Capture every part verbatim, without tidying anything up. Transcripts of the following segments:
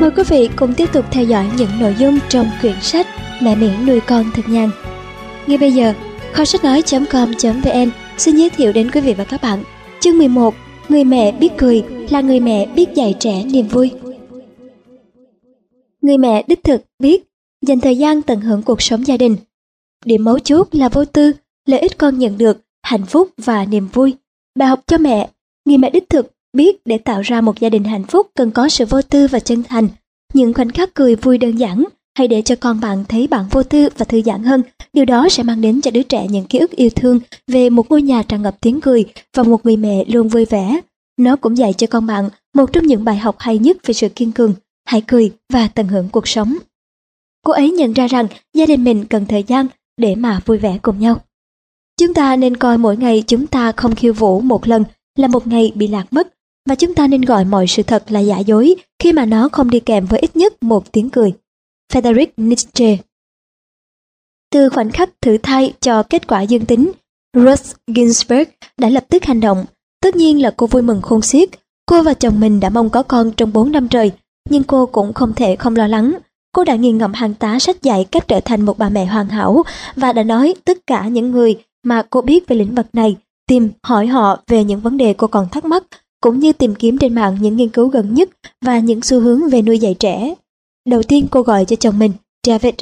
Mời quý vị cùng tiếp tục theo dõi những nội dung trong quyển sách Mẹ Miễn nuôi con thật nhàn. Ngay bây giờ, kho sách nói chấm com chấm vn xin giới thiệu đến quý vị và các bạn chương mười một. Người mẹ biết cười là người mẹ biết dạy trẻ niềm vui. Người mẹ đích thực biết dành thời gian tận hưởng cuộc sống gia đình. Điểm mấu chốt là vô tư, lợi ích con nhận được, hạnh phúc và niềm vui. Bài học cho mẹ. Người mẹ đích thực biết để tạo ra một gia đình hạnh phúc cần có sự vô tư và chân thành. Những khoảnh khắc cười vui đơn giản, hãy để cho con bạn thấy bạn vô tư và thư giãn hơn. Điều đó sẽ mang đến cho đứa trẻ những ký ức yêu thương về một ngôi nhà tràn ngập tiếng cười và một người mẹ luôn vui vẻ. Nó cũng dạy cho con bạn một trong những bài học hay nhất về sự kiên cường. Hãy cười và tận hưởng cuộc sống. Cô ấy nhận ra rằng gia đình mình cần thời gian để mà vui vẻ cùng nhau. Chúng ta nên coi mỗi ngày chúng ta không khiêu vũ một lần là một ngày bị lạc mất, và chúng ta nên gọi mọi sự thật là giả dối khi mà nó không đi kèm với ít nhất một tiếng cười. Friedrich Nietzsche. Từ khoảnh khắc thử thai cho kết quả dương tính, Ruth Ginsburg đã lập tức hành động. Tất nhiên là cô vui mừng khôn xiết. Cô và chồng mình đã mong có con trong bốn năm trời, nhưng cô cũng không thể không lo lắng. Cô đã nghiền ngẫm hàng tá sách dạy cách trở thành một bà mẹ hoàn hảo và đã nói tất cả những người mà cô biết về lĩnh vực này, tìm hỏi họ về những vấn đề cô còn thắc mắc, cũng như tìm kiếm trên mạng những nghiên cứu gần nhất và những xu hướng về nuôi dạy trẻ. Đầu tiên cô gọi cho chồng mình, David.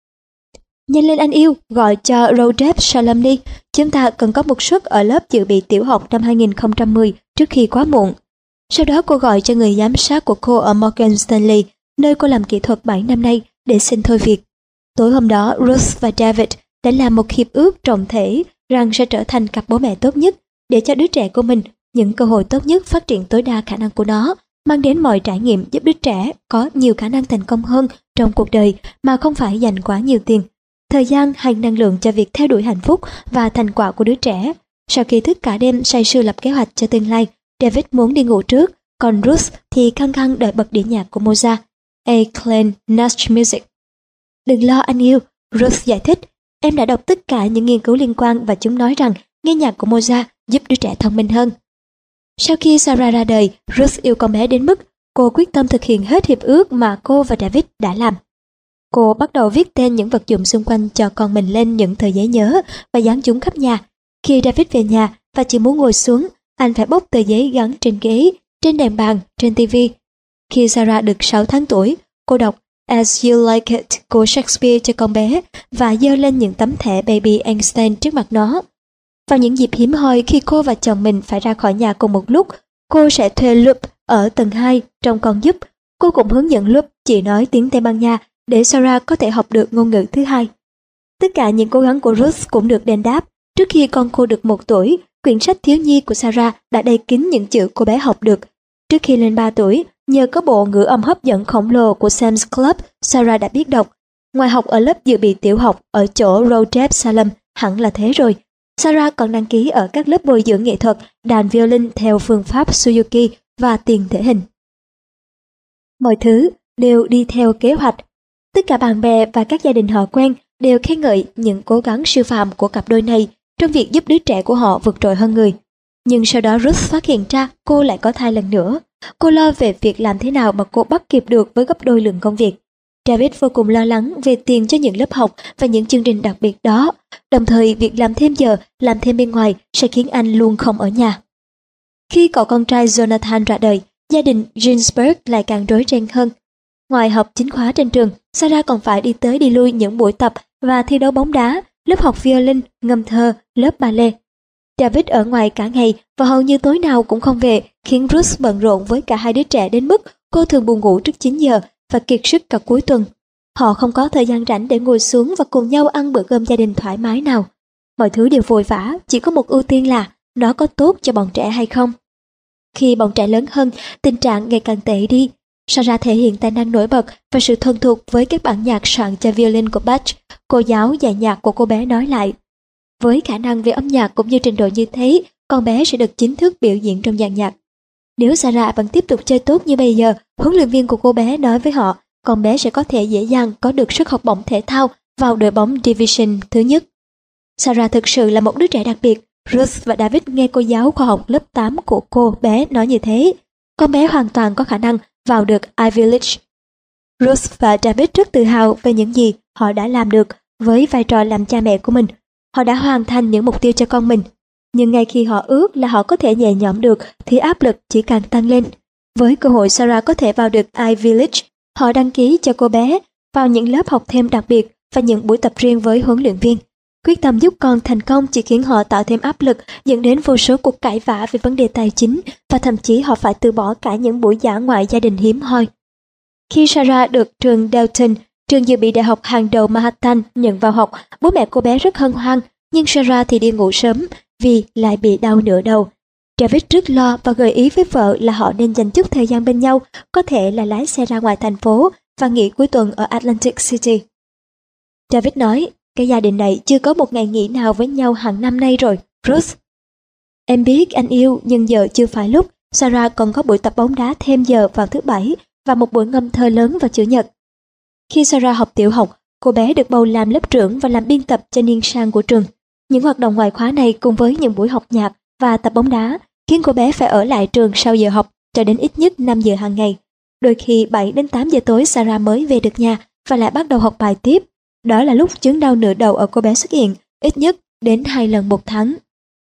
Nhanh lên anh yêu, gọi cho Rodep Shalom đi. Chúng ta cần có một suất ở lớp dự bị tiểu học năm hai nghìn không trăm mười trước khi quá muộn. Sau đó cô gọi cho người giám sát của cô ở Morgan Stanley, nơi cô làm kỹ thuật bảy năm nay, để xin thôi việc. Tối hôm đó, Ruth và David đã làm một hiệp ước trọng thể rằng sẽ trở thành cặp bố mẹ tốt nhất để cho đứa trẻ của mình những cơ hội tốt nhất phát triển tối đa khả năng của nó, mang đến mọi trải nghiệm giúp đứa trẻ có nhiều khả năng thành công hơn trong cuộc đời mà không phải dành quá nhiều tiền, thời gian hay năng lượng cho việc theo đuổi hạnh phúc và thành quả của đứa trẻ. Sau khi thức cả đêm say sưa lập kế hoạch cho tương lai, David muốn đi ngủ trước, còn Ruth thì khăng khăng đợi bật đĩa nhạc của Mozart, A Clean Nash Music. Đừng lo anh yêu, Ruth giải thích. Em đã đọc tất cả những nghiên cứu liên quan và chúng nói rằng nghe nhạc của Mozart giúp đứa trẻ thông minh hơn. Sau khi Sarah ra đời, Ruth yêu con bé đến mức cô quyết tâm thực hiện hết hiệp ước mà cô và David đã làm. Cô bắt đầu viết tên những vật dụng xung quanh cho con mình lên những tờ giấy nhớ và dán chúng khắp nhà. Khi David về nhà và chỉ muốn ngồi xuống, anh phải bóc tờ giấy gắn trên ghế, trên đèn bàn, trên tivi. Khi Sarah được sáu tháng tuổi, cô đọc As You Like It của Shakespeare cho con bé và giơ lên những tấm thẻ Baby Einstein trước mặt nó. Vào những dịp hiếm hoi khi cô và chồng mình phải ra khỏi nhà cùng một lúc, cô sẽ thuê Lup ở tầng hai trong con giúp. Cô cũng hướng dẫn Lup chỉ nói tiếng Tây Ban Nha để Sarah có thể học được ngôn ngữ thứ hai. Tất cả những cố gắng của Ruth cũng được đền đáp. Trước khi con cô được một tuổi, quyển sách thiếu nhi của Sarah đã đầy kín những chữ cô bé học được. Trước khi lên ba tuổi, nhờ có bộ ngữ âm hấp dẫn khổng lồ của Sam's Club, Sarah đã biết đọc. Ngoài học ở lớp dự bị tiểu học ở chỗ Rodep Salem, hẳn là thế rồi. Sarah còn đăng ký ở các lớp bồi dưỡng nghệ thuật, đàn violin theo phương pháp Suzuki và tiền thể hình. Mọi thứ đều đi theo kế hoạch. Tất cả bạn bè và các gia đình họ quen đều khen ngợi những cố gắng siêu phàm của cặp đôi này trong việc giúp đứa trẻ của họ vượt trội hơn người. Nhưng sau đó Ruth phát hiện ra cô lại có thai lần nữa. Cô lo về việc làm thế nào mà cô bắt kịp được với gấp đôi lượng công việc. David vô cùng lo lắng về tiền cho những lớp học và những chương trình đặc biệt đó. Đồng thời việc làm thêm giờ, làm thêm bên ngoài sẽ khiến anh luôn không ở nhà. Khi cậu con trai Jonathan ra đời, gia đình Ginsburg lại càng rối ren hơn. Ngoài học chính khóa trên trường, Sarah còn phải đi tới đi lui những buổi tập và thi đấu bóng đá, lớp học violin, ngâm thơ, lớp ballet. David ở ngoài cả ngày và hầu như tối nào cũng không về, khiến Ruth bận rộn với cả hai đứa trẻ đến mức cô thường buồn ngủ trước chín giờ và kiệt sức cả cuối tuần. Họ không có thời gian rảnh để ngồi xuống và cùng nhau ăn bữa cơm gia đình thoải mái nào. Mọi thứ đều vội vã, chỉ có một ưu tiên là nó có tốt cho bọn trẻ hay không. Khi bọn trẻ lớn hơn, tình trạng ngày càng tệ đi. Sarah thể hiện tài năng nổi bật và sự thuần thục với các bản nhạc soạn cho violin của Bach. Cô giáo dạy nhạc của cô bé nói lại. Với khả năng về âm nhạc cũng như trình độ như thế, con bé sẽ được chính thức biểu diễn trong dàn nhạc. Nếu Sarah vẫn tiếp tục chơi tốt như bây giờ, huấn luyện viên của cô bé nói với họ, con bé sẽ có thể dễ dàng có được suất học bổng thể thao vào đội bóng Division thứ nhất. Sarah thực sự là một đứa trẻ đặc biệt. Ruth và David nghe cô giáo khoa học lớp tám của cô bé nói như thế. Con bé hoàn toàn có khả năng vào được Ivy League. Ruth và David rất tự hào về những gì họ đã làm được với vai trò làm cha mẹ của mình. Họ đã hoàn thành những mục tiêu cho con mình. Nhưng ngay khi họ ước là họ có thể nhẹ nhõm được thì áp lực chỉ càng tăng lên. Với cơ hội Sarah có thể vào được Ivy Village, họ đăng ký cho cô bé vào những lớp học thêm đặc biệt và những buổi tập riêng với huấn luyện viên. Quyết tâm giúp con thành công chỉ khiến họ tạo thêm áp lực, dẫn đến vô số cuộc cãi vã về vấn đề tài chính và thậm chí họ phải từ bỏ cả những buổi dã ngoại gia đình hiếm hoi. Khi Sarah được trường Dalton, trường dự bị đại học hàng đầu Manhattan, nhận vào học, bố mẹ cô bé rất hân hoan, nhưng Sarah thì đi ngủ sớm vì lại bị đau nửa đầu. David rất lo và gợi ý với vợ là họ nên dành chút thời gian bên nhau, có thể là lái xe ra ngoài thành phố và nghỉ cuối tuần ở Atlantic City. David nói, cái gia đình này chưa có một ngày nghỉ nào với nhau hàng năm nay rồi, Ruth. Em biết anh yêu, nhưng giờ chưa phải lúc. Sarah còn có buổi tập bóng đá thêm giờ vào thứ bảy và một buổi ngâm thơ lớn vào chủ nhật. Khi Sarah học tiểu học, cô bé được bầu làm lớp trưởng và làm biên tập cho niên sang của trường. Những hoạt động ngoại khóa này cùng với những buổi học nhạc và tập bóng đá khiến cô bé phải ở lại trường sau giờ học cho đến ít nhất năm giờ hàng ngày. Đôi khi bảy đến tám giờ tối Sarah mới về được nhà và lại bắt đầu học bài tiếp. Đó là lúc chứng đau nửa đầu ở cô bé xuất hiện, ít nhất đến hai lần một tháng.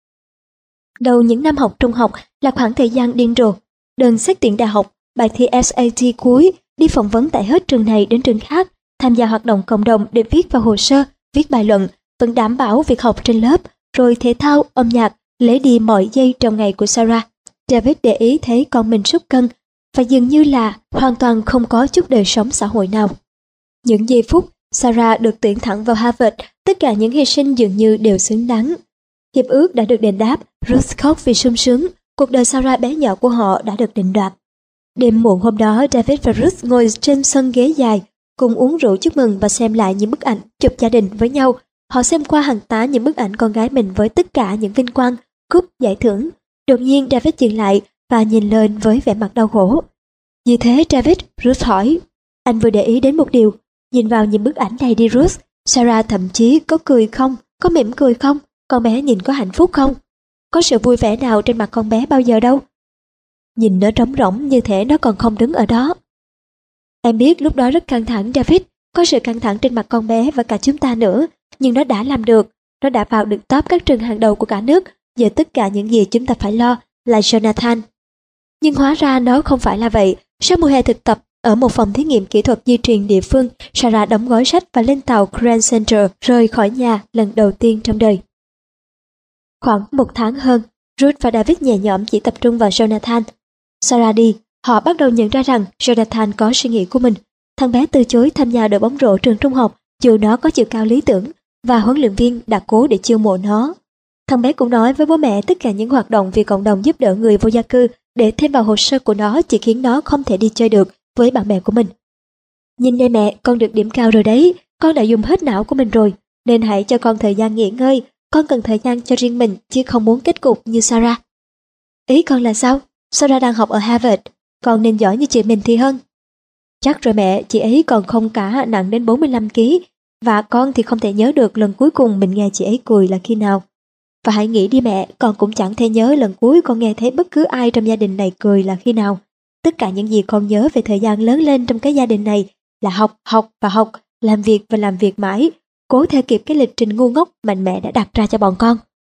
Đầu những năm học trung học là khoảng thời gian điên rồ. Đơn xét tuyển đại học, bài thi S A T cuối, đi phỏng vấn tại hết trường này đến trường khác, tham gia hoạt động cộng đồng để viết vào hồ sơ, viết bài luận, vẫn đảm bảo việc học trên lớp, rồi thể thao, âm nhạc, lấy đi mọi giây trong ngày của Sarah. David để ý thấy con mình sút cân và dường như là hoàn toàn không có chút đời sống xã hội nào. Những giây phút Sarah được tuyển thẳng vào Harvard, tất cả những hy sinh dường như đều xứng đáng. Hiệp ước đã được đền đáp, Ruth khóc vì sung sướng, cuộc đời Sarah bé nhỏ của họ đã được định đoạt. Đêm muộn hôm đó, David và Ruth ngồi trên sân ghế dài, cùng uống rượu chúc mừng và xem lại những bức ảnh chụp gia đình với nhau. Họ xem qua hàng tá những bức ảnh con gái mình với tất cả những vinh quang, cúp, giải thưởng. Đột nhiên David dừng lại và nhìn lên với vẻ mặt đau khổ. Như thế David, Ruth hỏi. Anh vừa để ý đến một điều. Nhìn vào những bức ảnh này đi Ruth. Sarah thậm chí có cười không? Có mỉm cười không? Con bé nhìn có hạnh phúc không? Có sự vui vẻ nào trên mặt con bé bao giờ đâu? Nhìn nó trống rỗng như thể nó còn không đứng ở đó. Em biết lúc đó rất căng thẳng David. Có sự căng thẳng trên mặt con bé và cả chúng ta nữa. Nhưng nó đã làm được. Nó đã vào được top các trường hàng đầu của cả nước. Giờ tất cả những gì chúng ta phải lo là Jonathan. Nhưng hóa ra nó không phải là vậy. Sau mùa hè thực tập ở một phòng thí nghiệm kỹ thuật di truyền địa phương, Sarah đóng gói sách và lên tàu Grand Central rời khỏi nhà lần đầu tiên trong đời. Khoảng một tháng hơn, Ruth và David nhẹ nhõm chỉ tập trung vào Jonathan. Sarah đi, họ bắt đầu nhận ra rằng Jonathan có suy nghĩ của mình. Thằng bé từ chối tham gia đội bóng rổ trường trung học dù nó có chiều cao lý tưởng và huấn luyện viên đã cố để chiêu mộ nó. Thằng bé cũng nói với bố mẹ tất cả những hoạt động vì cộng đồng giúp đỡ người vô gia cư để thêm vào hồ sơ của nó chỉ khiến nó không thể đi chơi được với bạn bè của mình. Nhìn đây mẹ, con được điểm cao rồi đấy, con đã dùng hết não của mình rồi, nên hãy cho con thời gian nghỉ ngơi, con cần thời gian cho riêng mình chứ không muốn kết cục như Sarah. Ý con là sao? Sarah đang học ở Harvard, con nên giỏi như chị mình thì hơn. Chắc rồi mẹ, chị ấy còn không cả nặng đến bốn mươi lăm ki lô gam và con thì không thể nhớ được lần cuối cùng mình nghe chị ấy cười là khi nào. Và hãy nghĩ đi mẹ, con cũng chẳng thể nhớ lần cuối con nghe thấy bất cứ ai trong gia đình này cười là khi nào. Tất cả những gì con nhớ về thời gian lớn lên trong cái gia đình này là học, học và học, làm việc và làm việc mãi, cố theo kịp cái lịch trình ngu ngốc mà mẹ đã đặt ra cho bọn con.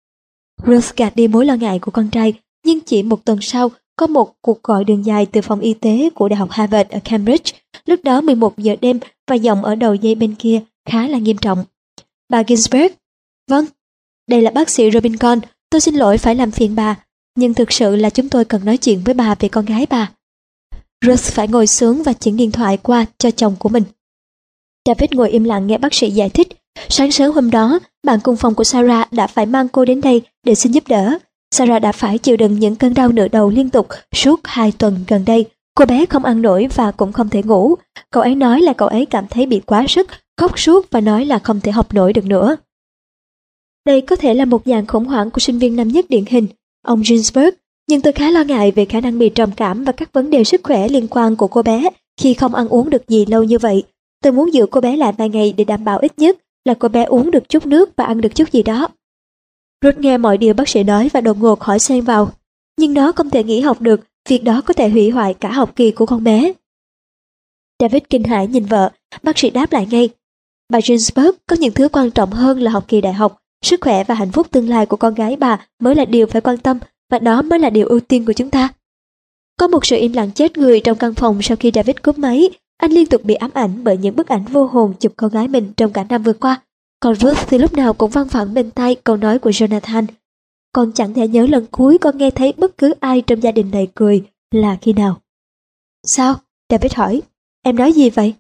Ruth gạt đi mối lo ngại của con trai, nhưng chỉ một tuần sau, có một cuộc gọi đường dài từ phòng y tế của Đại học Harvard ở Cambridge. Lúc đó mười một giờ đêm và giọng ở đầu dây bên kia khá là nghiêm trọng. Bà Ginsberg? Vâng. Đây là bác sĩ Robinson, tôi xin lỗi phải làm phiền bà, nhưng thực sự là chúng tôi cần nói chuyện với bà về con gái bà. Ruth phải ngồi xuống và chuyển điện thoại qua cho chồng của mình. David ngồi im lặng nghe bác sĩ giải thích. Sáng sớm hôm đó, bạn cùng phòng của Sarah đã phải mang cô đến đây để xin giúp đỡ. Sarah đã phải chịu đựng những cơn đau nửa đầu liên tục suốt hai tuần gần đây. Cô bé không ăn nổi và cũng không thể ngủ. Cậu ấy nói là cậu ấy cảm thấy bị quá sức, khóc suốt và nói là không thể học nổi được nữa. Đây có thể là một dạng khủng hoảng của sinh viên năm nhất điển hình, ông Ginsberg, nhưng tôi khá lo ngại về khả năng bị trầm cảm và các vấn đề sức khỏe liên quan của cô bé khi không ăn uống được gì lâu như vậy. Tôi muốn giữ cô bé lại vài ngày để đảm bảo ít nhất là cô bé uống được chút nước và ăn được chút gì đó. Ruth nghe mọi điều bác sĩ nói và đột ngột hỏi xen vào. Nhưng nó không thể nghỉ học được, việc đó có thể hủy hoại cả học kỳ của con bé. David kinh hãi nhìn vợ, bác sĩ đáp lại ngay. Bà Ginsberg, có những thứ quan trọng hơn là học kỳ đại học. Sức khỏe và hạnh phúc tương lai của con gái bà mới là điều phải quan tâm, và đó mới là điều ưu tiên của chúng ta. Có một sự im lặng chết người trong căn phòng sau khi David cúp máy. Anh liên tục bị ám ảnh bởi những bức ảnh vô hồn chụp con gái mình trong cả năm vừa qua. Còn Ruth thì lúc nào cũng văng vẳng bên tai câu nói của Jonathan. Con chẳng thể nhớ lần cuối con nghe thấy bất cứ ai trong gia đình này cười là khi nào. Sao? David hỏi. Em nói gì vậy?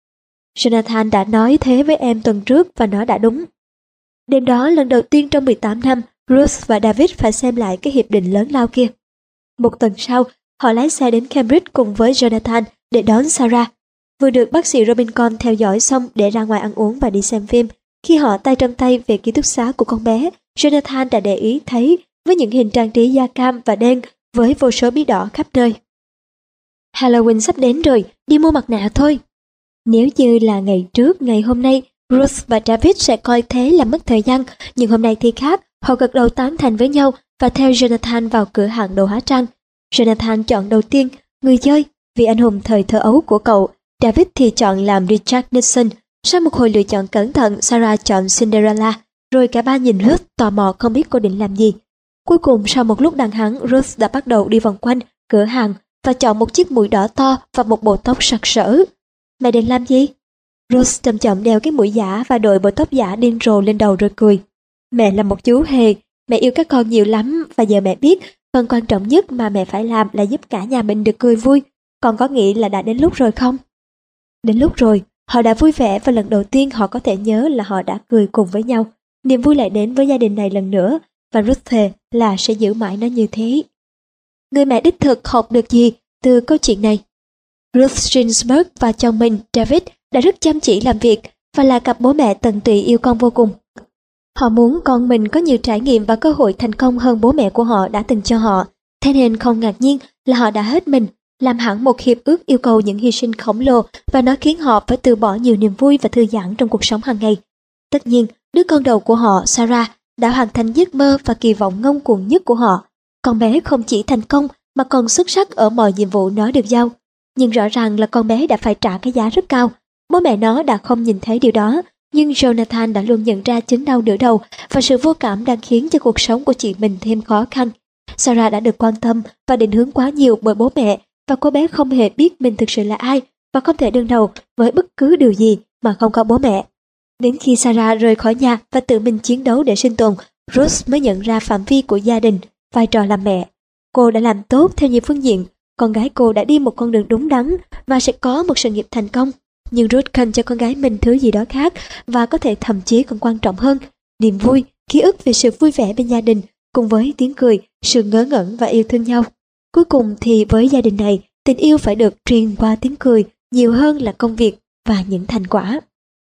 Jonathan đã nói thế với em tuần trước và nó đã đúng. Đêm đó lần đầu tiên trong mười tám năm, Ruth và David phải xem lại cái hiệp định lớn lao kia. Một tuần sau, họ lái xe đến Cambridge cùng với Jonathan để đón Sarah. Vừa được bác sĩ Robinson theo dõi xong để ra ngoài ăn uống và đi xem phim. Khi họ tay trong tay về ký túc xá của con bé, Jonathan đã để ý thấy với những hình trang trí da cam và đen với vô số bí đỏ khắp nơi. Halloween sắp đến rồi, đi mua mặt nạ thôi. Nếu như là ngày trước, ngày hôm nay, Ruth và David sẽ coi thế là mất thời gian, nhưng hôm nay thì khác, họ gật đầu tán thành với nhau và theo Jonathan vào cửa hàng đồ hóa trang. Jonathan chọn đầu tiên, người chơi, vì anh hùng thời thơ ấu của cậu. David thì chọn làm Richard Nixon. Sau một hồi lựa chọn cẩn thận, Sarah chọn Cinderella, rồi cả ba nhìn Ruth tò mò không biết cô định làm gì. Cuối cùng sau một lúc đằng hẵng, Ruth đã bắt đầu đi vòng quanh cửa hàng và chọn một chiếc mũi đỏ to và một bộ tóc sặc sỡ. Mẹ định làm gì? Ruth chậm chậm đeo cái mũi giả và đội bộ tóc giả điên rồ lên đầu rồi cười. Mẹ là một chú hề, mẹ yêu các con nhiều lắm và giờ mẹ biết phần quan trọng nhất mà mẹ phải làm là giúp cả nhà mình được cười vui. Con có nghĩ là đã đến lúc rồi không? Đến lúc rồi, họ đã vui vẻ và lần đầu tiên họ có thể nhớ là họ đã cười cùng với nhau. Niềm vui lại đến với gia đình này lần nữa và Ruth thề là sẽ giữ mãi nó như thế. Người mẹ đích thực học được gì từ câu chuyện này? Ruth Ginsberg và chồng mình David đã rất chăm chỉ làm việc và là cặp bố mẹ tận tụy yêu con vô cùng. Họ muốn con mình có nhiều trải nghiệm và cơ hội thành công hơn bố mẹ của họ đã từng cho họ. Thế nên không ngạc nhiên là họ đã hết mình, làm hẳn một hiệp ước yêu cầu những hy sinh khổng lồ và nó khiến họ phải từ bỏ nhiều niềm vui và thư giãn trong cuộc sống hàng ngày. Tất nhiên, đứa con đầu của họ, Sarah, đã hoàn thành giấc mơ và kỳ vọng ngông cuồng nhất của họ. Con bé không chỉ thành công mà còn xuất sắc ở mọi nhiệm vụ nó được giao. Nhưng rõ ràng là con bé đã phải trả cái giá rất cao. Bố mẹ nó đã không nhìn thấy điều đó, nhưng Jonathan đã luôn nhận ra chứng đau nửa đầu và sự vô cảm đang khiến cho cuộc sống của chị mình thêm khó khăn. Sarah đã được quan tâm và định hướng quá nhiều bởi bố mẹ và cô bé không hề biết mình thực sự là ai và không thể đương đầu với bất cứ điều gì mà không có bố mẹ. Đến khi Sarah rời khỏi nhà và tự mình chiến đấu để sinh tồn, Ruth mới nhận ra phạm vi của gia đình, vai trò làm mẹ. Cô đã làm tốt theo nhiều phương diện, con gái cô đã đi một con đường đúng đắn và sẽ có một sự nghiệp thành công. Nhưng Ruth cần cho con gái mình thứ gì đó khác và có thể thậm chí còn quan trọng hơn, niềm vui, ký ức về sự vui vẻ bên gia đình cùng với tiếng cười, sự ngớ ngẩn và yêu thương nhau. Cuối cùng thì với gia đình này, tình yêu phải được truyền qua tiếng cười nhiều hơn là công việc và những thành quả.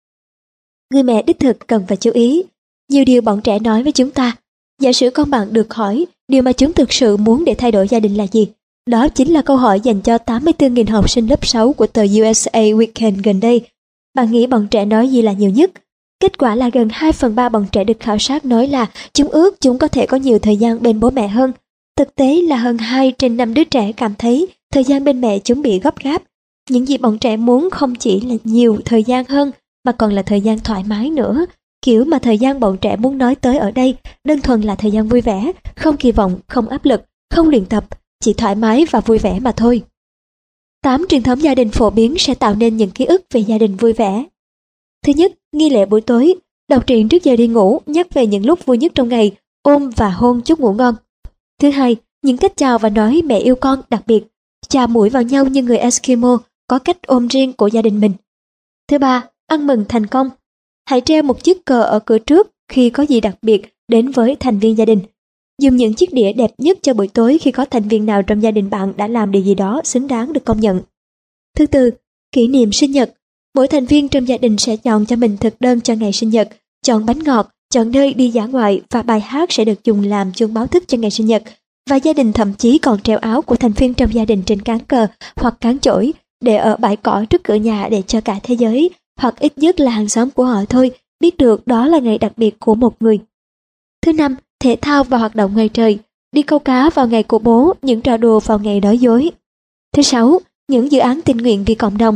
Người mẹ đích thực cần phải chú ý. Nhiều điều bọn trẻ nói với chúng ta. Giả sử con bạn được hỏi điều mà chúng thực sự muốn để thay đổi gia đình là gì? Đó chính là câu hỏi dành cho tám mươi tư nghìn học sinh lớp sáu của tờ u ét a Weekend gần đây. Bạn nghĩ bọn trẻ nói gì là nhiều nhất? Kết quả là gần hai phần ba bọn trẻ được khảo sát nói là chúng ước chúng có thể có nhiều thời gian bên bố mẹ hơn. Thực tế là hơn hai trên năm đứa trẻ cảm thấy thời gian bên mẹ chúng bị gấp gáp. Những gì bọn trẻ muốn không chỉ là nhiều thời gian hơn mà còn là thời gian thoải mái nữa. Kiểu mà thời gian bọn trẻ muốn nói tới ở đây đơn thuần là thời gian vui vẻ, không kỳ vọng, không áp lực, không luyện tập, chỉ thoải mái và vui vẻ mà thôi. Tám truyền thống gia đình phổ biến sẽ tạo nên những ký ức về gia đình vui vẻ. Thứ nhất, nghi lễ buổi tối, đọc truyện trước giờ đi ngủ, nhắc về những lúc vui nhất trong ngày, ôm và hôn chúc ngủ ngon. Thứ hai, những cách chào và nói mẹ yêu con đặc biệt, chà mũi vào nhau như người Eskimo, có cách ôm riêng của gia đình mình. Thứ ba, ăn mừng thành công. Hãy treo một chiếc cờ ở cửa trước khi có gì đặc biệt đến với thành viên gia đình. Dùng những chiếc đĩa đẹp nhất cho buổi tối khi có thành viên nào trong gia đình bạn đã làm điều gì đó xứng đáng được công nhận. Thứ tư, kỷ niệm sinh nhật. Mỗi thành viên trong gia đình sẽ chọn cho mình thực đơn cho ngày sinh nhật, chọn bánh ngọt, chọn nơi đi dã ngoại và bài hát sẽ được dùng làm chuông báo thức cho ngày sinh nhật. Và gia đình thậm chí còn treo áo của thành viên trong gia đình trên cán cờ hoặc cán chổi để ở bãi cỏ trước cửa nhà để cho cả thế giới, hoặc ít nhất là hàng xóm của họ thôi, biết được đó là ngày đặc biệt của một người. Thứ năm, thể thao và hoạt động ngoài trời, đi câu cá vào ngày của bố, những trò đùa vào ngày nói dối. Thứ sáu, những dự án tình nguyện vì cộng đồng.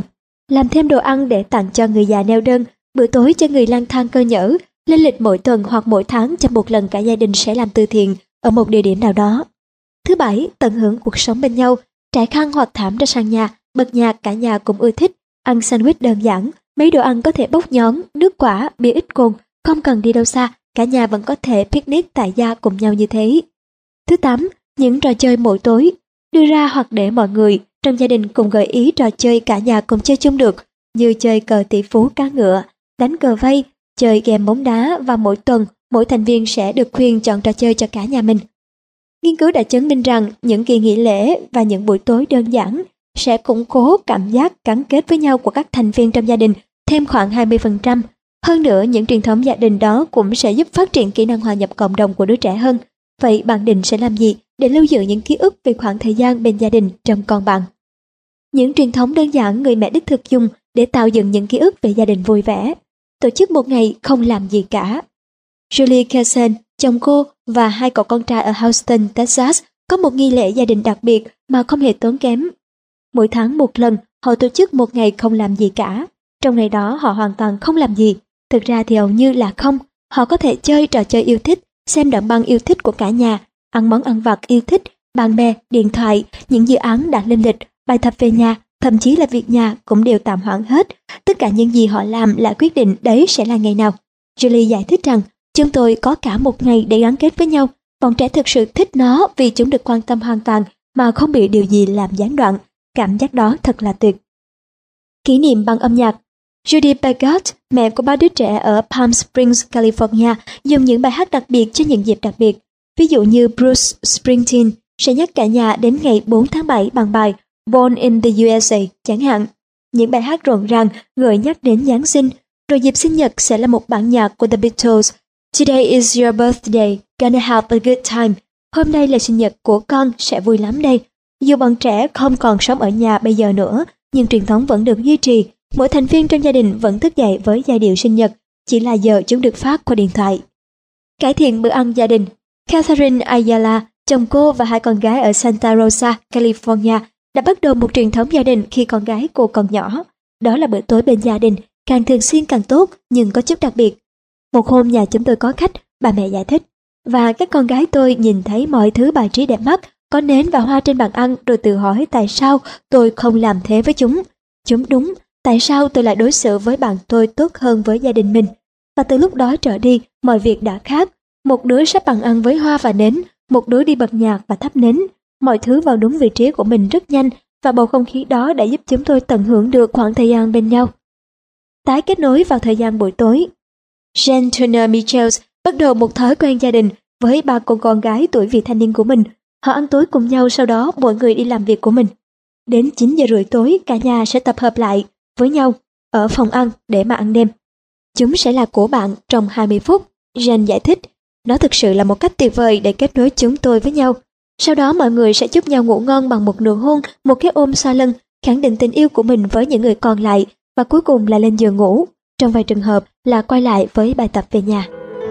làm thêm đồ ăn để tặng cho người già neo đơn, bữa tối cho người lang thang cơ nhỡ, lên lịch mỗi tuần hoặc mỗi tháng cho một lần cả gia đình sẽ làm từ thiện ở một địa điểm nào đó. Thứ bảy, tận hưởng cuộc sống bên nhau, trải khăn hoặc thảm ra sàn nhà, bật nhạc cả nhà cũng ưa thích, ăn sandwich đơn giản, mấy đồ ăn có thể bốc nhón, nước quả, bia ít cồn, không cần đi đâu xa, cả nhà vẫn có thể picnic tại gia cùng nhau như thế. Thứ tám, những trò chơi mỗi tối, đưa ra hoặc để mọi người trong gia đình cùng gợi ý trò chơi cả nhà cùng chơi chung được, như chơi cờ tỷ phú cá ngựa, đánh cờ vây, chơi game bóng đá, và mỗi tuần mỗi thành viên sẽ được khuyên chọn trò chơi cho cả nhà mình. Nghiên cứu đã chứng minh rằng những kỳ nghỉ lễ và những buổi tối đơn giản sẽ củng cố cảm giác gắn kết với nhau của các thành viên trong gia đình thêm khoảng hai mươi phần trăm. Hơn nữa, những truyền thống gia đình đó cũng sẽ giúp phát triển kỹ năng hòa nhập cộng đồng của đứa trẻ hơn. Vậy bạn định sẽ làm gì để lưu giữ những ký ức về khoảng thời gian bên gia đình trong con bạn? Những truyền thống đơn giản người mẹ đích thực dùng để tạo dựng những ký ức về gia đình vui vẻ. Tổ chức một ngày không làm gì cả. Julie Kelsen, chồng cô và hai cậu con trai ở Houston, Texas có một nghi lễ gia đình đặc biệt mà không hề tốn kém. Mỗi tháng một lần, họ tổ chức một ngày không làm gì cả. Trong ngày đó họ hoàn toàn không làm gì. Thực ra thì hầu như là không. Họ có thể chơi trò chơi yêu thích, xem đoạn băng yêu thích của cả nhà, ăn món ăn vặt yêu thích, bạn bè, điện thoại, những dự án đã lên lịch, bài tập về nhà, thậm chí là việc nhà cũng đều tạm hoãn hết. Tất cả những gì họ làm là quyết định đấy sẽ là ngày nào. Julie giải thích rằng, chúng tôi có cả một ngày để gắn kết với nhau. Bọn trẻ thực sự thích nó vì chúng được quan tâm hoàn toàn mà không bị điều gì làm gián đoạn. Cảm giác đó thật là tuyệt. Kỷ niệm bằng âm nhạc. Judy Baggott, mẹ của ba đứa trẻ ở Palm Springs, California, dùng những bài hát đặc biệt cho những dịp đặc biệt. Ví dụ như Bruce Springsteen sẽ nhắc cả nhà đến ngày bốn tháng bảy bằng bài Born in the u ét a chẳng hạn. Những bài hát rộn ràng gợi nhắc đến Giáng sinh, rồi dịp sinh nhật sẽ là một bản nhạc của The Beatles. Today is your birthday, gonna have a good time. Hôm nay là sinh nhật của con, sẽ vui lắm đây. Dù bọn trẻ không còn sống ở nhà bây giờ nữa, nhưng truyền thống vẫn được duy trì. Mỗi thành viên trong gia đình vẫn thức dậy với giai điệu sinh nhật, chỉ là giờ chúng được phát qua điện thoại. Cải thiện bữa ăn gia đình. Catherine Ayala, chồng cô và hai con gái ở Santa Rosa, California, đã bắt đầu một truyền thống gia đình khi con gái cô còn nhỏ. Đó là bữa tối bên gia đình, càng thường xuyên càng tốt, nhưng có chút đặc biệt. Một hôm nhà chúng tôi có khách, bà mẹ giải thích, và các con gái tôi nhìn thấy mọi thứ bài trí đẹp mắt, có nến và hoa trên bàn ăn, rồi tự hỏi tại sao tôi không làm thế với chúng. Chúng đúng, tại sao tôi lại đối xử với bạn tôi tốt hơn với gia đình mình. Và từ lúc đó trở đi, mọi việc đã khác. Một đứa sắp bàn ăn với hoa và nến, một đứa đi bật nhạc và thắp nến. Mọi thứ vào đúng vị trí của mình rất nhanh, và bầu không khí đó đã giúp chúng tôi tận hưởng được khoảng thời gian bên nhau. Tái kết nối vào thời gian buổi tối. Jen Turner Michels bắt đầu một thói quen gia đình với ba cô con gái tuổi vị thanh niên của mình. Họ ăn tối cùng nhau, sau đó mỗi người đi làm việc của mình. Đến chín giờ rưỡi tối, cả nhà sẽ tập hợp lại với nhau ở phòng ăn để mà ăn đêm. Chúng sẽ là của bạn trong hai mươi phút, Jen giải thích. Nó thực sự là một cách tuyệt vời để kết nối chúng tôi với nhau. Sau đó mọi người sẽ chúc nhau ngủ ngon bằng một nụ hôn, một cái ôm xoa lưng, khẳng định tình yêu của mình với những người còn lại, và cuối cùng là lên giường ngủ. Trong vài trường hợp là quay lại với bài tập về nhà.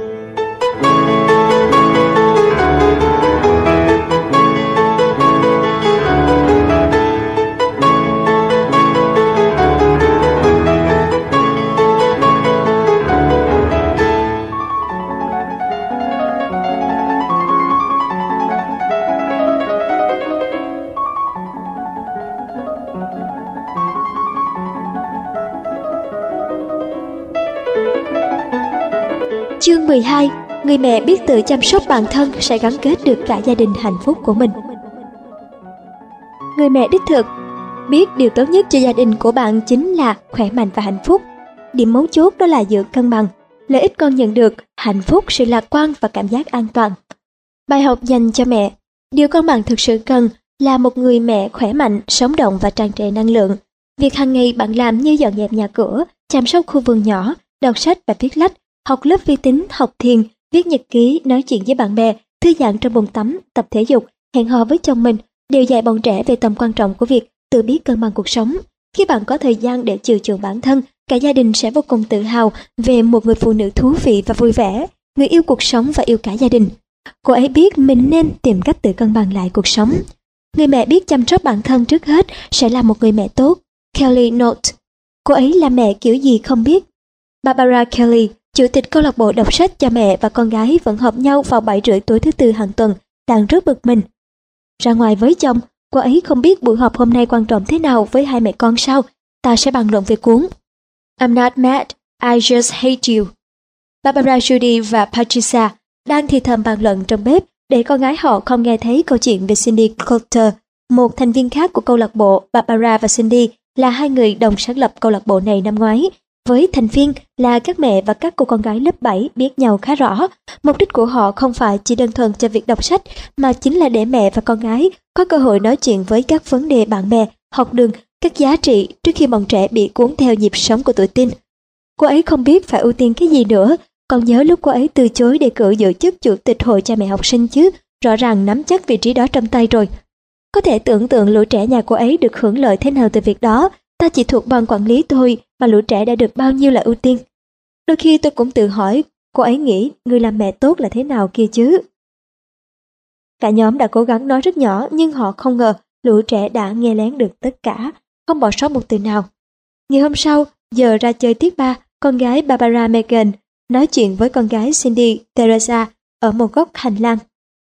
Chương mười hai. Người mẹ biết tự chăm sóc bản thân sẽ gắn kết được cả gia đình hạnh phúc của mình. Người mẹ đích thực biết điều tốt nhất cho gia đình của bạn chính là khỏe mạnh và hạnh phúc. Điểm mấu chốt đó là giữ cân bằng. Lợi ích con nhận được, hạnh phúc, sự lạc quan và cảm giác an toàn. Bài học dành cho mẹ. Điều con bạn thực sự cần là một người mẹ khỏe mạnh, sống động và tràn trề năng lượng. Việc hàng ngày bạn làm như dọn dẹp nhà cửa, chăm sóc khu vườn nhỏ, đọc sách và viết lách, học lớp vi tính, học thiền, viết nhật ký, nói chuyện với bạn bè, thư giãn trong bồn tắm, tập thể dục, hẹn hò với chồng mình đều dạy bọn trẻ về tầm quan trọng của việc tự biết cân bằng cuộc sống. Khi bạn có thời gian để chiều chuộng bản thân, cả gia đình sẽ vô cùng tự hào về một người phụ nữ thú vị và vui vẻ, người yêu cuộc sống và yêu cả gia đình. Cô ấy biết mình nên tìm cách tự cân bằng lại cuộc sống. Người mẹ biết chăm sóc bản thân trước hết sẽ là một người mẹ tốt. Kelly Note. Cô ấy là mẹ kiểu gì không biết. Barbara Kelly, chủ tịch câu lạc bộ đọc sách cho mẹ và con gái vẫn họp nhau vào bảy rưỡi tối thứ tư hàng tuần, đang rất bực mình. Ra ngoài với chồng, cô ấy không biết buổi họp hôm nay quan trọng thế nào với hai mẹ con sao. Ta sẽ bàn luận về cuốn I'm not mad, I just hate you. Barbara, Judy và Patricia đang thì thầm bàn luận trong bếp để con gái họ không nghe thấy câu chuyện về Cindy Coulter, một thành viên khác của câu lạc bộ. Barbara và Cindy là hai người đồng sáng lập câu lạc bộ này năm ngoái, với thành viên là các mẹ và các cô con gái lớp bảy biết nhau khá rõ. Mục đích của họ không phải chỉ đơn thuần cho việc đọc sách, mà chính là để mẹ và con gái có cơ hội nói chuyện với các vấn đề bạn bè, học đường, các giá trị trước khi bọn trẻ bị cuốn theo nhịp sống của tuổi teen. Cô ấy không biết phải ưu tiên cái gì nữa, còn nhớ lúc cô ấy từ chối đề cử giữ chức chủ tịch hội cha mẹ học sinh chứ, rõ ràng nắm chắc vị trí đó trong tay rồi. Có thể tưởng tượng lũ trẻ nhà cô ấy được hưởng lợi thế nào từ việc đó. Ta chỉ thuộc ban quản lý thôi mà lũ trẻ đã được bao nhiêu là ưu tiên. Đôi khi tôi cũng tự hỏi cô ấy nghĩ người làm mẹ tốt là thế nào kia chứ. Cả nhóm đã cố gắng nói rất nhỏ, nhưng họ không ngờ lũ trẻ đã nghe lén được tất cả, không bỏ sót một từ nào. Ngày hôm sau, giờ ra chơi tiết ba, con gái Barbara Megan nói chuyện với con gái Cindy Teresa ở một góc hành lang.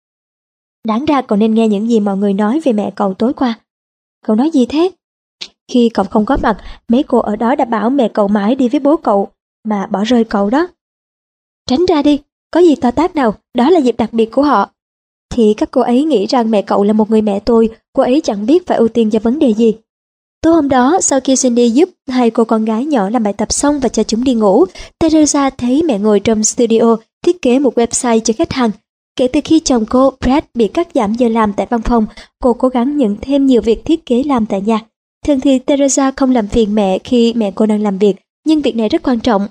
Đáng ra cậu nên nghe những gì mọi người nói về mẹ cậu tối qua. Cậu nói gì thế? Khi cậu không có mặt, mấy cô ở đó đã bảo mẹ cậu mãi đi với bố cậu, mà bỏ rơi cậu đó. Tránh ra đi, có gì to tát nào, đó là dịp đặc biệt của họ. Thì các cô ấy nghĩ rằng mẹ cậu là một người mẹ tôi, cô ấy chẳng biết phải ưu tiên cho vấn đề gì. Tối hôm đó, sau khi Cindy giúp hai cô con gái nhỏ làm bài tập xong và cho chúng đi ngủ, Teresa thấy mẹ ngồi trong studio thiết kế một website cho khách hàng. Kể từ khi chồng cô, Brad, bị cắt giảm giờ làm tại văn phòng, cô cố gắng nhận thêm nhiều việc thiết kế làm tại nhà. Thường thì Teresa không làm phiền mẹ khi mẹ cô đang làm việc, nhưng việc này rất quan trọng.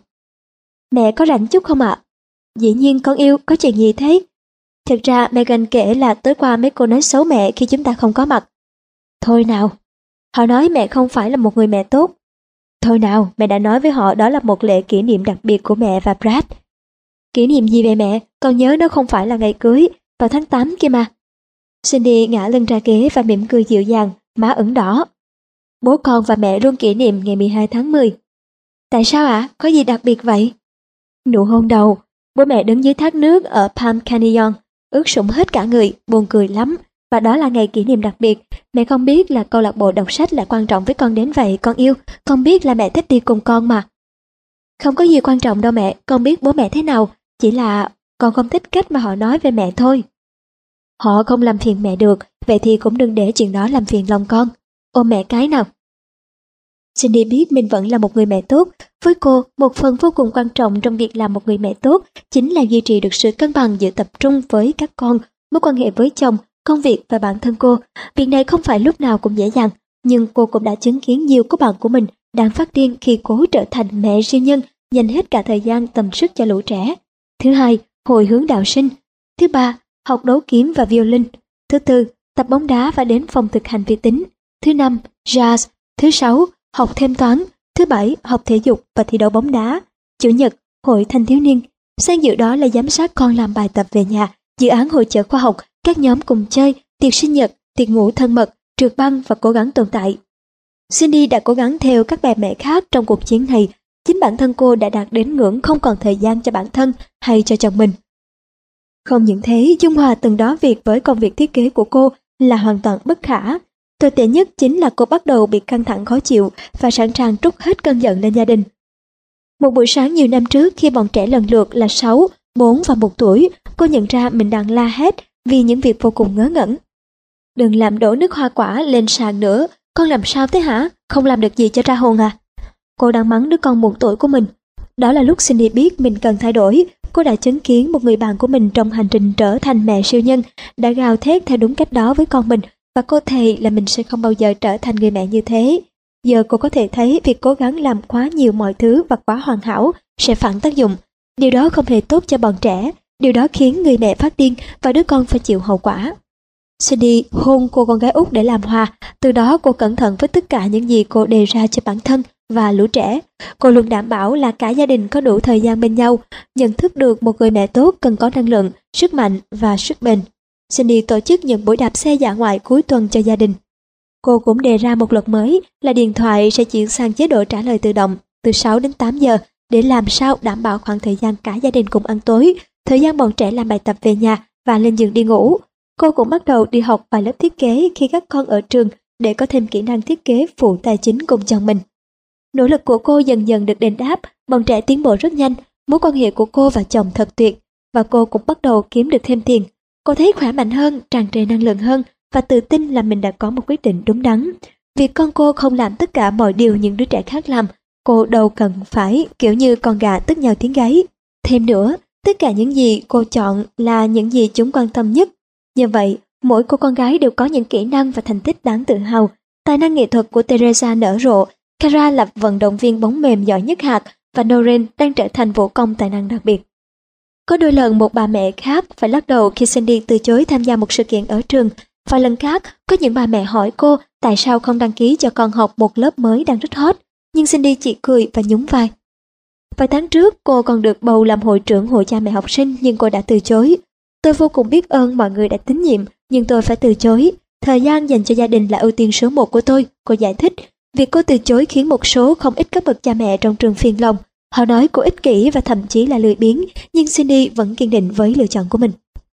Mẹ có rảnh chút không ạ? Dĩ nhiên con yêu, có chuyện gì thế? Thực ra Megan kể là tối qua mấy cô nói xấu mẹ khi chúng ta không có mặt. Thôi nào, họ nói mẹ không phải là một người mẹ tốt. Thôi nào, mẹ đã nói với họ đó là một lễ kỷ niệm đặc biệt của mẹ và Brad. Kỷ niệm gì về mẹ? Con nhớ nó không phải là ngày cưới, vào tháng tám kia mà. Cindy ngã lưng ra ghế và mỉm cười dịu dàng, má ửng đỏ. Bố con và mẹ luôn kỷ niệm ngày mười hai tháng mười. Tại sao ạ? À? Có gì đặc biệt vậy? Nụ hôn đầu, bố mẹ đứng dưới thác nước ở Palm Canyon, ướt sũng hết cả người, buồn cười lắm. Và đó là ngày kỷ niệm đặc biệt. Mẹ không biết là câu lạc bộ đọc sách lại quan trọng với con đến vậy, con yêu. Con biết là mẹ thích đi cùng con mà. Không có gì quan trọng đâu mẹ, con biết bố mẹ thế nào. Chỉ là con không thích cách mà họ nói về mẹ thôi. Họ không làm phiền mẹ được, vậy thì cũng đừng để chuyện đó làm phiền lòng con. Ôm mẹ cái nào. Cindy biết mình vẫn là một người mẹ tốt. Với cô, một phần vô cùng quan trọng trong việc làm một người mẹ tốt chính là duy trì được sự cân bằng giữa tập trung với các con, mối quan hệ với chồng, công việc và bản thân cô. Việc này không phải lúc nào cũng dễ dàng, nhưng cô cũng đã chứng kiến nhiều cô bạn của mình đang phát điên khi cố trở thành mẹ siêu nhân, dành hết cả thời gian tầm sức cho lũ trẻ. Thứ hai, hồi hướng đạo sinh. Thứ ba, học đấu kiếm và violin. Thứ tư, tập bóng đá và đến phòng thực hành vi tính. Thứ năm, jazz. Thứ sáu, học thêm toán. Thứ bảy, học thể dục và thi đấu bóng đá. Chủ nhật, hội thanh thiếu niên. Sang dự đó là giám sát con làm bài tập về nhà, dự án hội chợ khoa học, các nhóm cùng chơi, tiệc sinh nhật, tiệc ngủ thân mật, trượt băng và cố gắng tồn tại. Cindy đã cố gắng theo các bà mẹ khác trong cuộc chiến này. Chính bản thân cô đã đạt đến ngưỡng không còn thời gian cho bản thân hay cho chồng mình. Không những thế, dung hòa từng đó việc với công việc thiết kế của cô là hoàn toàn bất khả. Tồi tệ nhất chính là cô bắt đầu bị căng thẳng khó chịu và sẵn sàng trút hết cơn giận lên gia đình. Một buổi sáng nhiều năm trước, khi bọn trẻ lần lượt là sáu, bốn và một tuổi, cô nhận ra mình đang la hét vì những việc vô cùng ngớ ngẩn. Đừng làm đổ nước hoa quả lên sàn nữa, con làm sao thế hả? Không làm được gì cho ra hồn à? Cô đang mắng đứa con một tuổi của mình. Đó là lúc Cindy biết mình cần thay đổi. Cô đã chứng kiến một người bạn của mình trong hành trình trở thành mẹ siêu nhân đã gào thét theo đúng cách đó với con mình, và cô thề là mình sẽ không bao giờ trở thành người mẹ như thế. Giờ cô có thể thấy việc cố gắng làm quá nhiều mọi thứ và quá hoàn hảo sẽ phản tác dụng. Điều đó không hề tốt cho bọn trẻ. Điều đó khiến người mẹ phát điên và đứa con phải chịu hậu quả. Cindy hôn cô con gái út để làm hòa. Từ đó cô cẩn thận với tất cả những gì cô đề ra cho bản thân và lũ trẻ. Cô luôn đảm bảo là cả gia đình có đủ thời gian bên nhau, nhận thức được một người mẹ tốt cần có năng lượng, sức mạnh và sức bền. Cindy tổ chức những buổi đạp xe dã ngoại cuối tuần cho gia đình. Cô cũng đề ra một luật mới là điện thoại sẽ chuyển sang chế độ trả lời tự động từ sáu đến tám giờ để làm sao đảm bảo khoảng thời gian cả gia đình cùng ăn tối, thời gian bọn trẻ làm bài tập về nhà và lên giường đi ngủ. Cô cũng bắt đầu đi học vài lớp thiết kế khi các con ở trường để có thêm kỹ năng thiết kế phụ tài chính cùng chồng mình. Nỗ lực của cô dần dần được đền đáp, bọn trẻ tiến bộ rất nhanh, mối quan hệ của cô và chồng thật tuyệt, và cô cũng bắt đầu kiếm được thêm tiền. Cô thấy khỏe mạnh hơn, tràn trề năng lượng hơn và tự tin là mình đã có một quyết định đúng đắn. Vì con cô không làm tất cả mọi điều những đứa trẻ khác làm, cô đâu cần phải kiểu như con gà tức nhào tiếng gáy. Thêm nữa, tất cả những gì cô chọn là những gì chúng quan tâm nhất. Như vậy, mỗi cô con gái đều có những kỹ năng và thành tích đáng tự hào. Tài năng nghệ thuật của Teresa nở rộ, Kara là vận động viên bóng mềm giỏi nhất hạt và Noreen đang trở thành vũ công tài năng đặc biệt. Có đôi lần một bà mẹ khác phải lắc đầu khi Cindy từ chối tham gia một sự kiện ở trường, và lần khác có những bà mẹ hỏi cô tại sao không đăng ký cho con học một lớp mới đang rất hot, nhưng Cindy chỉ cười và nhún vai. Vài tháng trước cô còn được bầu làm hội trưởng hội cha mẹ học sinh nhưng cô đã từ chối. Tôi vô cùng biết ơn mọi người đã tín nhiệm, nhưng tôi phải từ chối. Thời gian dành cho gia đình là ưu tiên số một của tôi, cô giải thích. Việc cô từ chối khiến một số không ít các bậc cha mẹ trong trường phiền lòng. Họ nói cô ích kỷ và thậm chí là lười biếng, nhưng Cindy vẫn kiên định với lựa chọn của mình.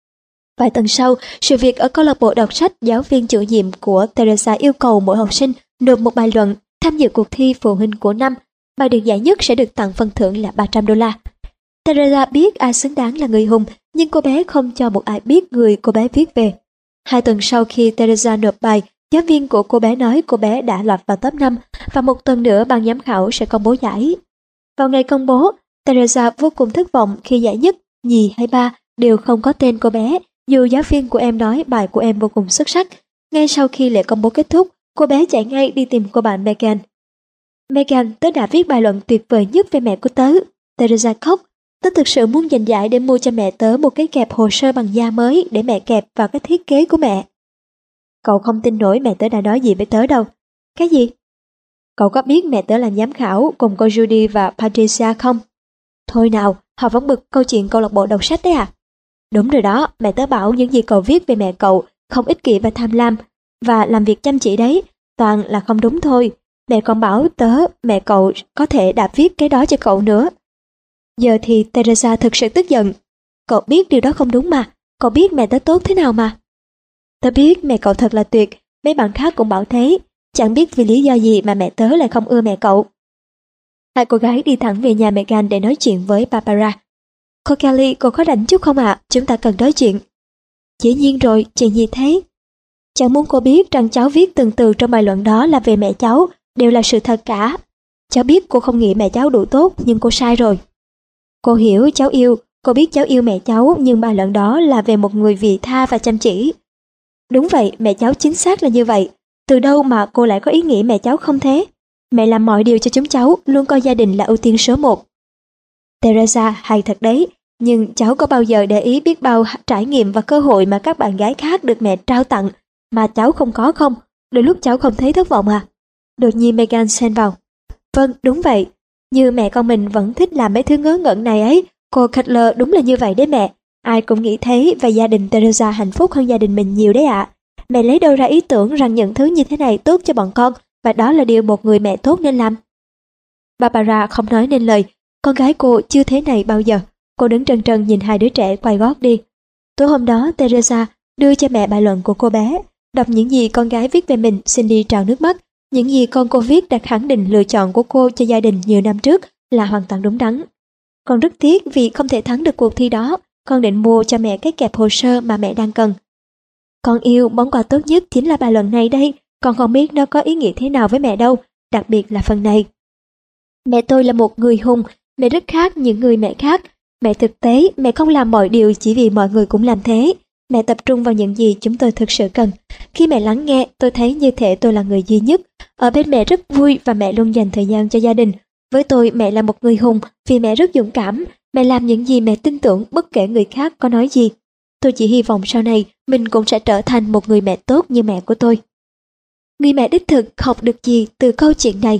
Vài tuần sau, sự việc ở câu lạc bộ đọc sách, giáo viên chủ nhiệm của Teresa yêu cầu mỗi học sinh nộp một bài luận tham dự cuộc thi phụ huynh của năm. Bài được giải nhất sẽ được tặng phần thưởng là ba trăm đô la. Teresa biết ai xứng đáng là người hùng, nhưng cô bé không cho một ai biết người cô bé viết về. Hai tuần sau khi Teresa nộp bài, giáo viên của cô bé nói cô bé đã lọt vào top năm và một tuần nữa ban giám khảo sẽ công bố giải. Vào ngày công bố, Teresa vô cùng thất vọng khi giải nhất, nhì hay ba đều không có tên cô bé, dù giáo viên của em nói bài của em vô cùng xuất sắc. Ngay sau khi lễ công bố kết thúc, cô bé chạy ngay đi tìm cô bạn Megan. Megan, tớ đã viết bài luận tuyệt vời nhất về mẹ của tớ. Teresa khóc. Tớ thực sự muốn giành giải để mua cho mẹ tớ một cái kẹp hồ sơ bằng da mới để mẹ kẹp vào cái thiết kế của mẹ. Cậu không tin nổi mẹ tớ đã nói gì với tớ đâu. Cái gì? Cậu có biết mẹ tớ làm giám khảo cùng cô Judy và Patricia không? Thôi nào, họ vẫn bực câu chuyện câu lạc bộ đọc sách đấy à? Đúng rồi đó, mẹ tớ bảo những gì cậu viết về mẹ cậu không ích kỷ và tham lam và làm việc chăm chỉ đấy, toàn là không đúng thôi. Mẹ còn bảo tớ mẹ cậu có thể đã viết cái đó cho cậu nữa. Giờ thì Teresa thực sự tức giận. Cậu biết điều đó không đúng mà, cậu biết mẹ tớ tốt thế nào mà. Tớ biết mẹ cậu thật là tuyệt, mấy bạn khác cũng bảo thế, chẳng biết vì lý do gì mà mẹ tớ lại không ưa mẹ cậu. Hai cô gái đi thẳng về nhà Megan để nói chuyện với Barbara. Cô Kelly, cô có rảnh chút không ạ? À? Chúng ta cần nói chuyện. Dĩ nhiên rồi, chuyện gì thế? Cháu muốn cô biết rằng cháu viết từng từ trong bài luận đó là về mẹ cháu, đều là sự thật cả. Cháu biết cô không nghĩ mẹ cháu đủ tốt, nhưng cô sai rồi. Cô hiểu cháu yêu, cô biết cháu yêu mẹ cháu, nhưng bài luận đó là về một người vị tha và chăm chỉ. Đúng vậy, mẹ cháu chính xác là như vậy. Từ đâu mà cô lại có ý nghĩ mẹ cháu không thế? Mẹ làm mọi điều cho chúng cháu, luôn coi gia đình là ưu tiên số một. Teresa, hay thật đấy, nhưng cháu có bao giờ để ý biết bao trải nghiệm và cơ hội mà các bạn gái khác được mẹ trao tặng mà cháu không có không? Đôi lúc cháu không thấy thất vọng à? Đột nhiên Megan xen vào. Vâng, đúng vậy. Như mẹ con mình vẫn thích làm mấy thứ ngớ ngẩn này ấy. Cô Cutler đúng là như vậy đấy mẹ. Ai cũng nghĩ thế và gia đình Teresa hạnh phúc hơn gia đình mình nhiều đấy ạ. Mẹ lấy đâu ra ý tưởng rằng những thứ như thế này tốt cho bọn con và đó là điều một người mẹ tốt nên làm. Barbara không nói nên lời. Con gái cô chưa thế này bao giờ. Cô đứng trần trần nhìn hai đứa trẻ quay gót đi. Tối hôm đó Teresa đưa cho mẹ bài luận của cô bé. Đọc những gì con gái viết về mình, Cindy trào nước mắt. Những gì con cô viết đã khẳng định lựa chọn của cô cho gia đình nhiều năm trước là hoàn toàn đúng đắn. Con rất tiếc vì không thể thắng được cuộc thi đó. Con định mua cho mẹ cái kẹp hồ sơ mà mẹ đang cần. Con yêu, món quà tốt nhất chính là bài luận này đây. Con không biết nó có ý nghĩa thế nào với mẹ đâu, đặc biệt là phần này. Mẹ tôi là một người hùng, mẹ rất khác những người mẹ khác. Mẹ thực tế, mẹ không làm mọi điều chỉ vì mọi người cũng làm thế. Mẹ tập trung vào những gì chúng tôi thực sự cần. Khi mẹ lắng nghe, tôi thấy như thể tôi là người duy nhất. Ở bên mẹ rất vui và mẹ luôn dành thời gian cho gia đình. Với tôi, mẹ là một người hùng vì mẹ rất dũng cảm. Mẹ làm những gì mẹ tin tưởng bất kể người khác có nói gì. Tôi chỉ hy vọng sau này mình cũng sẽ trở thành một người mẹ tốt như mẹ của tôi. Người mẹ đích thực học được gì từ câu chuyện này?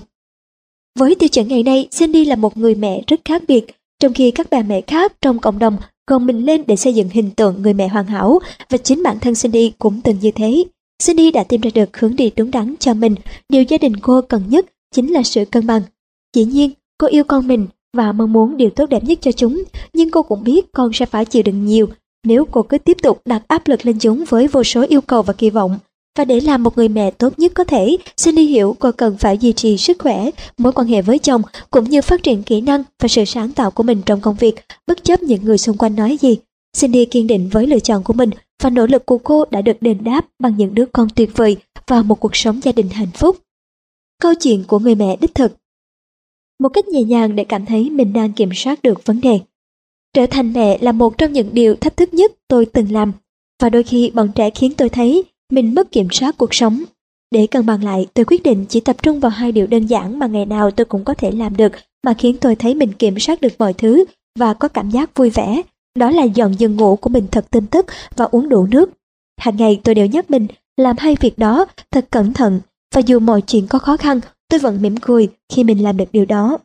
Với tiêu chuẩn ngày nay, Cindy là một người mẹ rất khác biệt, trong khi các bà mẹ khác trong cộng đồng gồng mình lên để xây dựng hình tượng người mẹ hoàn hảo, và chính bản thân Cindy cũng từng như thế. Cindy đã tìm ra được hướng đi đúng đắn cho mình. Điều gia đình cô cần nhất chính là sự cân bằng. Dĩ nhiên, cô yêu con mình và mong muốn điều tốt đẹp nhất cho chúng, nhưng cô cũng biết con sẽ phải chịu đựng nhiều nếu cô cứ tiếp tục đặt áp lực lên chúng với vô số yêu cầu và kỳ vọng. Và để làm một người mẹ tốt nhất có thể, Cindy hiểu cô cần phải duy trì sức khỏe, mối quan hệ với chồng, cũng như phát triển kỹ năng và sự sáng tạo của mình trong công việc, bất chấp những người xung quanh nói gì. Cindy kiên định với lựa chọn của mình, và nỗ lực của cô đã được đền đáp bằng những đứa con tuyệt vời và một cuộc sống gia đình hạnh phúc. Câu chuyện của người mẹ đích thực. Một cách nhẹ nhàng để cảm thấy mình đang kiểm soát được vấn đề. Trở thành mẹ là một trong những điều thách thức nhất tôi từng làm, và đôi khi bọn trẻ khiến tôi thấy mình mất kiểm soát cuộc sống. Để cân bằng lại, tôi quyết định chỉ tập trung vào hai điều đơn giản mà ngày nào tôi cũng có thể làm được, mà khiến tôi thấy mình kiểm soát được mọi thứ và có cảm giác vui vẻ. Đó là dọn giường ngủ của mình thật tươm tất và uống đủ nước. Hàng ngày tôi đều nhắc mình làm hai việc đó thật cẩn thận, và dù mọi chuyện có khó khăn, tôi vẫn mỉm cười khi mình làm được điều đó.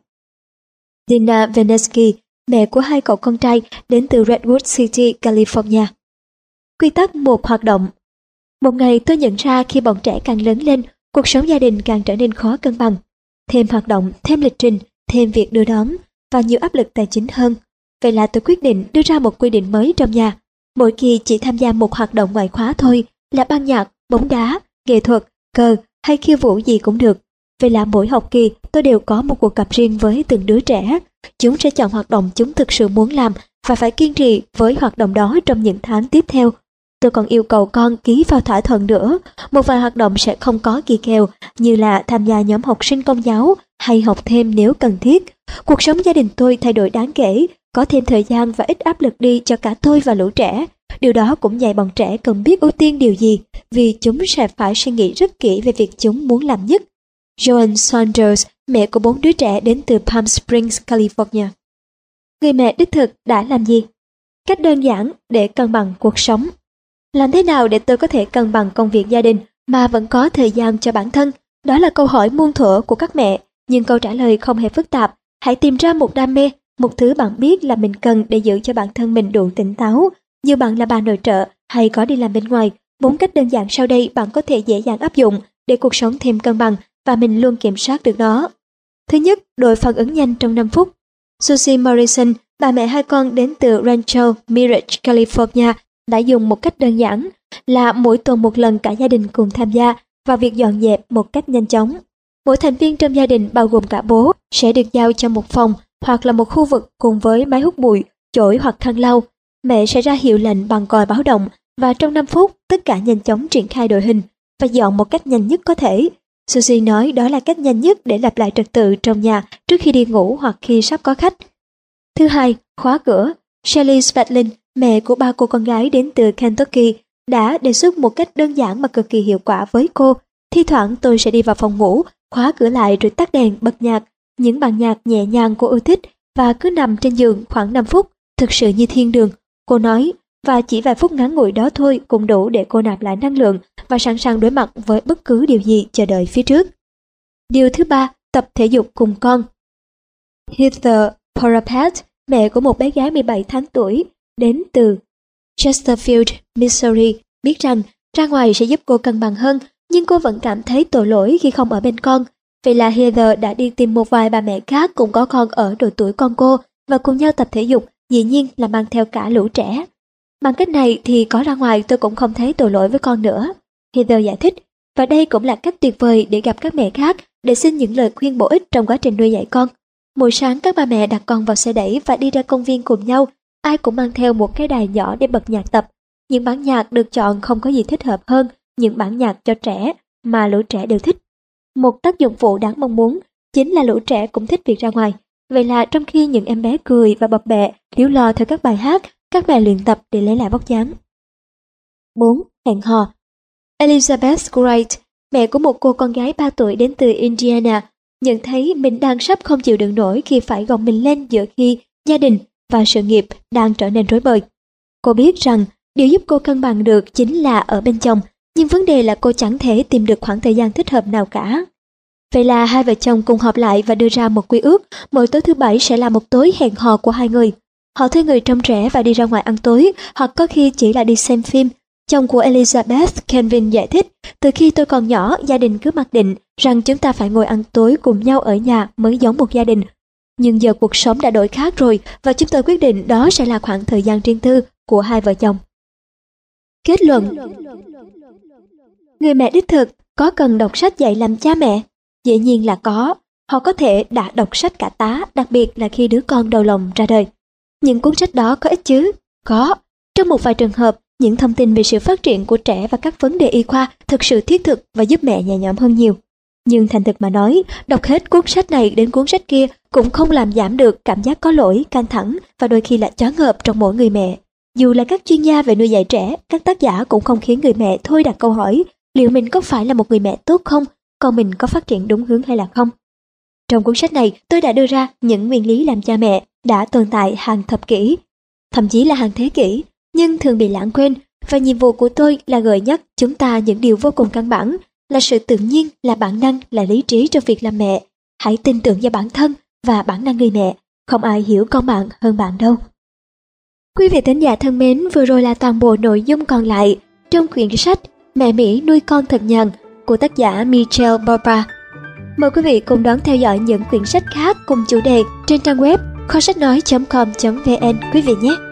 Dina Venesky, mẹ của hai cậu con trai, đến từ Redwood City, California. Quy tắc một hoạt động. Một ngày tôi nhận ra khi bọn trẻ càng lớn lên, cuộc sống gia đình càng trở nên khó cân bằng. Thêm hoạt động, thêm lịch trình, thêm việc đưa đón và nhiều áp lực tài chính hơn. Vậy là tôi quyết định đưa ra một quy định mới trong nhà. Mỗi kỳ chỉ tham gia một hoạt động ngoại khóa thôi, là ban nhạc, bóng đá, nghệ thuật, cờ hay khiêu vũ gì cũng được. Vậy là mỗi học kỳ tôi đều có một cuộc gặp riêng với từng đứa trẻ. Chúng sẽ chọn hoạt động chúng thực sự muốn làm và phải kiên trì với hoạt động đó trong những tháng tiếp theo. Tôi còn yêu cầu con ký vào thỏa thuận nữa. Một vài hoạt động sẽ không có kỳ kèo, như là tham gia nhóm học sinh công giáo hay học thêm nếu cần thiết. Cuộc sống gia đình tôi thay đổi đáng kể, có thêm thời gian và ít áp lực đi cho cả tôi và lũ trẻ. Điều đó cũng dạy bọn trẻ cần biết ưu tiên điều gì, vì chúng sẽ phải suy nghĩ rất kỹ về việc chúng muốn làm nhất. Joan Saunders, mẹ của bốn đứa trẻ, đến từ Palm Springs, California. Người mẹ đích thực đã làm gì? Cách đơn giản để cân bằng cuộc sống. Làm thế nào để tôi có thể cân bằng công việc gia đình mà vẫn có thời gian cho bản thân? Đó là câu hỏi muôn thuở của các mẹ, nhưng câu trả lời không hề phức tạp. Hãy tìm ra một đam mê, một thứ bạn biết là mình cần để giữ cho bản thân mình đủ tỉnh táo. Như bạn là bà nội trợ hay có đi làm bên ngoài, bốn cách đơn giản sau đây bạn có thể dễ dàng áp dụng để cuộc sống thêm cân bằng và mình luôn kiểm soát được nó. Thứ nhất, đội phản ứng nhanh trong năm phút. Susie Morrison, bà mẹ hai con đến từ Rancho Mirage, California, đã dùng một cách đơn giản là mỗi tuần một lần cả gia đình cùng tham gia vào việc dọn dẹp một cách nhanh chóng. Mỗi thành viên trong gia đình bao gồm cả bố sẽ được giao cho một phòng hoặc là một khu vực cùng với máy hút bụi, chổi hoặc khăn lau. Mẹ sẽ ra hiệu lệnh bằng còi báo động và trong năm phút tất cả nhanh chóng triển khai đội hình và dọn một cách nhanh nhất có thể. Susie nói đó là cách nhanh nhất để lặp lại trật tự trong nhà trước khi đi ngủ hoặc khi sắp có khách. Thứ hai, khóa cửa. Shelley Spadlin, mẹ của ba cô con gái đến từ Kentucky, đã đề xuất một cách đơn giản mà cực kỳ hiệu quả với cô. Thi thoảng tôi sẽ đi vào phòng ngủ, khóa cửa lại rồi tắt đèn, bật nhạc, những bản nhạc nhẹ nhàng cô yêu thích và cứ nằm trên giường khoảng năm phút, thực sự như thiên đường. Cô nói, và chỉ vài phút ngắn ngủi đó thôi cũng đủ để cô nạp lại năng lượng và sẵn sàng đối mặt với bất cứ điều gì chờ đợi phía trước. Điều thứ ba, tập thể dục cùng con. Heather Porapet, mẹ của một bé gái mười bảy tháng tuổi, đến từ Chesterfield, Missouri, biết rằng ra ngoài sẽ giúp cô cân bằng hơn, nhưng cô vẫn cảm thấy tội lỗi khi không ở bên con. Vậy là Heather đã đi tìm một vài bà mẹ khác cùng có con ở độ tuổi con cô và cùng nhau tập thể dục, dĩ nhiên là mang theo cả lũ trẻ. Bằng cách này thì có ra ngoài tôi cũng không thấy tội lỗi với con nữa, Heather giải thích, và đây cũng là cách tuyệt vời để gặp các mẹ khác để xin những lời khuyên bổ ích trong quá trình nuôi dạy con. Mỗi sáng các bà mẹ đặt con vào xe đẩy và đi ra công viên cùng nhau, ai cũng mang theo một cái đài nhỏ để bật nhạc tập. Những bản nhạc được chọn không có gì thích hợp hơn những bản nhạc cho trẻ mà lũ trẻ đều thích. Một tác dụng phụ đáng mong muốn chính là lũ trẻ cũng thích việc ra ngoài. Vậy là trong khi những em bé cười và bập bẹ líu lo theo các bài hát, các mẹ luyện tập để lấy lại vóc dáng. bốn. Hẹn hò. Elizabeth Wright, mẹ của một cô con gái ba tuổi đến từ Indiana, nhận thấy mình đang sắp không chịu đựng nổi khi phải gồng mình lên giữa khi gia đình và sự nghiệp đang trở nên rối bời. Cô biết rằng điều giúp cô cân bằng được chính là ở bên chồng, nhưng vấn đề là cô chẳng thể tìm được khoảng thời gian thích hợp nào cả. Vậy là hai vợ chồng cùng họp lại và đưa ra một quy ước, mỗi tối thứ bảy sẽ là một tối hẹn hò của hai người. Họ thuê người trông trẻ và đi ra ngoài ăn tối, hoặc có khi chỉ là đi xem phim. Chồng của Elizabeth, Kelvin giải thích, từ khi tôi còn nhỏ, gia đình cứ mặc định rằng chúng ta phải ngồi ăn tối cùng nhau ở nhà mới giống một gia đình. Nhưng giờ cuộc sống đã đổi khác rồi và chúng tôi quyết định đó sẽ là khoảng thời gian riêng tư của hai vợ chồng. Kết luận: người mẹ đích thực có cần đọc sách dạy làm cha mẹ? Dĩ nhiên là có. Họ có thể đã đọc sách cả tá, đặc biệt là khi đứa con đầu lòng ra đời. Những cuốn sách đó có ích chứ? Có. Trong một vài trường hợp, những thông tin về sự phát triển của trẻ và các vấn đề y khoa thực sự thiết thực và giúp mẹ nhẹ nhõm hơn nhiều. Nhưng thành thực mà nói, đọc hết cuốn sách này đến cuốn sách kia cũng không làm giảm được cảm giác có lỗi, căng thẳng và đôi khi là choáng ngợp trong mỗi người mẹ. Dù là các chuyên gia về nuôi dạy trẻ, các tác giả cũng không khiến người mẹ thôi đặt câu hỏi liệu mình có phải là một người mẹ tốt không, còn mình có phát triển đúng hướng hay là không. Trong cuốn sách này, tôi đã đưa ra những nguyên lý làm cha mẹ đã tồn tại hàng thập kỷ, thậm chí là hàng thế kỷ, nhưng thường bị lãng quên, và nhiệm vụ của tôi là gợi nhắc chúng ta những điều vô cùng căn bản, là sự tự nhiên, là bản năng, là lý trí trong việc làm mẹ. Hãy tin tưởng vào bản thân và bản năng người mẹ, không ai hiểu con bạn hơn bạn đâu. Quý vị thính giả thân mến, vừa rồi là toàn bộ nội dung còn lại trong quyển sách Mẹ Mỹ nuôi con thật nhàn của tác giả Michelle Barba. Mời quý vị cùng đón theo dõi những quyển sách khác cùng chủ đề trên trang web kho sách nói chấm com chấm vn quý vị nhé.